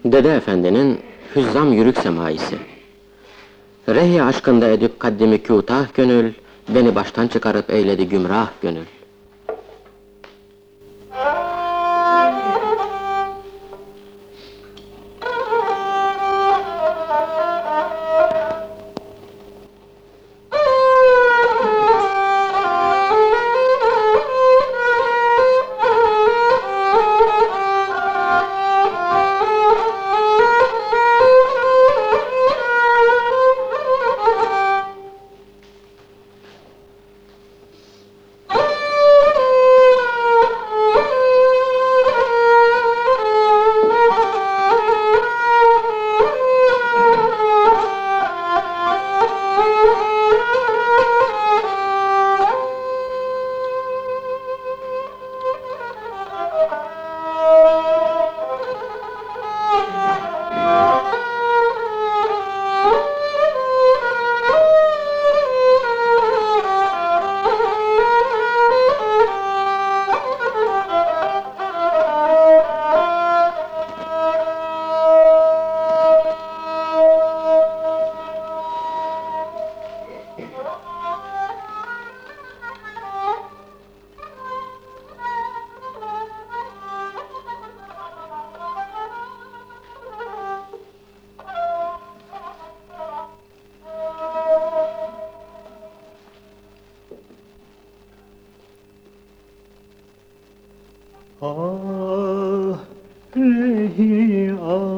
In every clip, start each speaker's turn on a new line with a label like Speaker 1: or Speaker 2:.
Speaker 1: Dede Efendi'nin Hüzzam Yürük Semaisi. Rehi aşkında edip kaddimi kûtah gönül, beni baştan çıkarıp eyledi gümrah gönül.
Speaker 2: Ah, rehi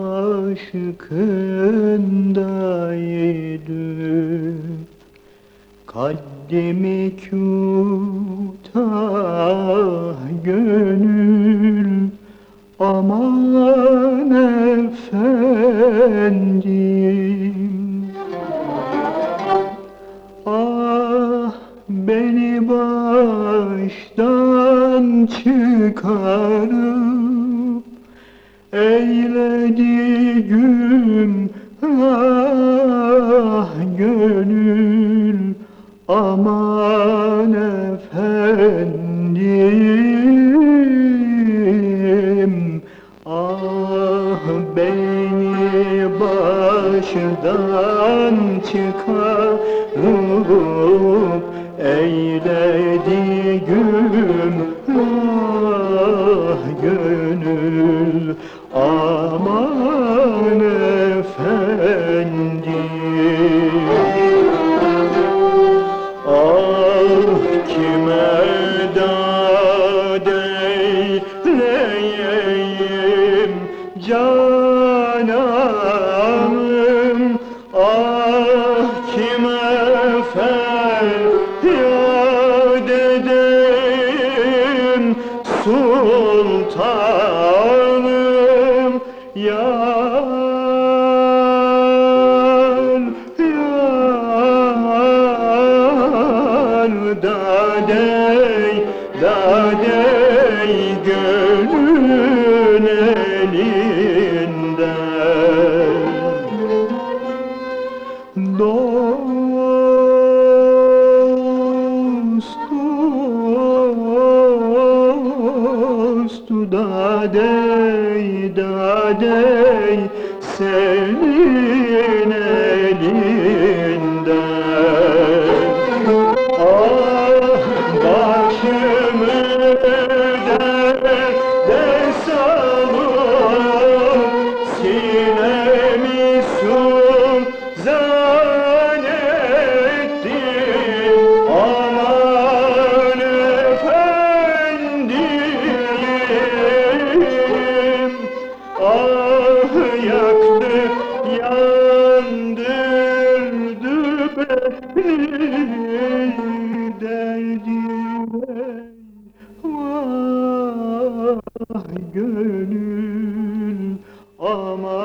Speaker 2: aşkındaydım, kaddimi kûtah gönül, aman efendim. Ah, beni baştan çıkarıp eyledi gümrah gönül, aman efendim. Ah, beni baştan çıkarıp eyledi gümrah gönül, aman efendim. Ah, kime dad eyleyeyim cananım, ah kime feryat edeyim sultanım. Yar, yar, dadey, dadey gönül elinden. Dost, dost, dadey, dadey senin elinden. Ah, başımı derde salıp sinemi suzan ettim, aman efendim. Ah, yaktı, yandırdı beni derdime. Vah gönül, aman